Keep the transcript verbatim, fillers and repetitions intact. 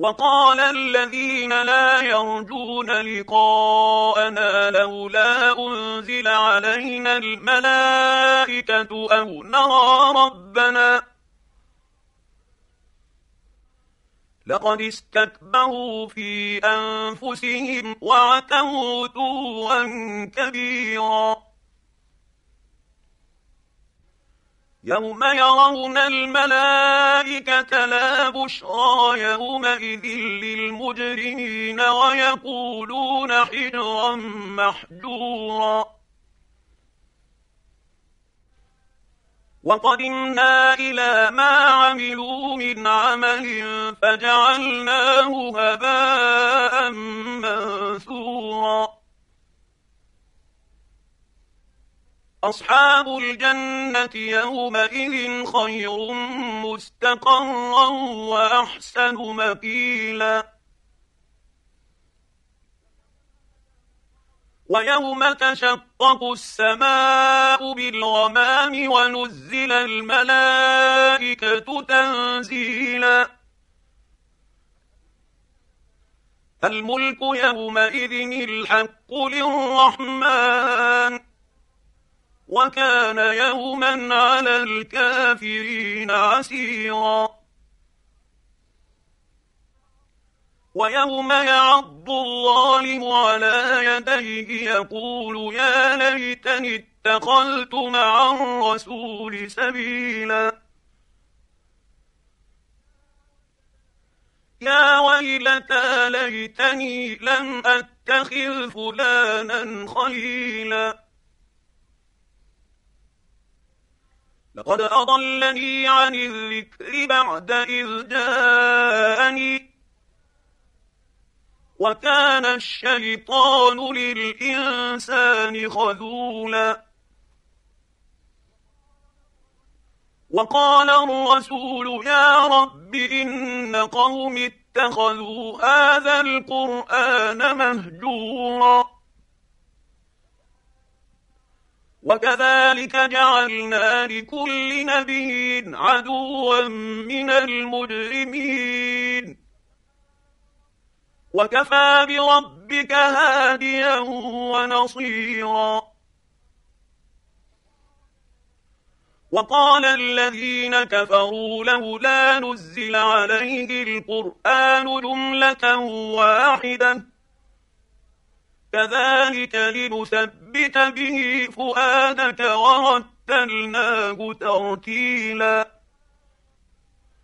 وقال الذين لا يرجون لقاءنا لولا أنزل علينا الملائكة أو نرى ربنا لقد استكبروا في أنفسهم وعتوا عتوا كبيرا يوم يرون الملائكة لا بشرى يومئذ للمجرمين ويقولون حجرا محجورا وقدمنا إلى ما عملوا من عمل فجعلناه هباء منثورا أصحاب الجنة يومئذ خير مستقرا وأحسن مقيلا ويوم تشقق السماء بالغمام ونزل الملائكة تنزيلا الملك يومئذ الحق للرحمن وكان يوما على الكافرين عسيرا ويوم يعض الظالم على يديه يقول يا ليتني اتخذت مع الرسول سبيلا يا ويلتى ليتني لم أتخذ فلانا خليلا لقد أضلني عن الذكر بعد إذ جاءني وكان الشيطان للإنسان خذولا وقال الرسول يا رب إن قوم اتخذوا هذا القرآن مهجورا وكذلك جعلنا لكل نبي عدوا من المجرمين وكفى بربك هاديا ونصيرا وقال الذين كفروا لولا نزل عليه القرآن جملة واحدة كذلك لنثبت به فؤادك ورتلناه ترتيلا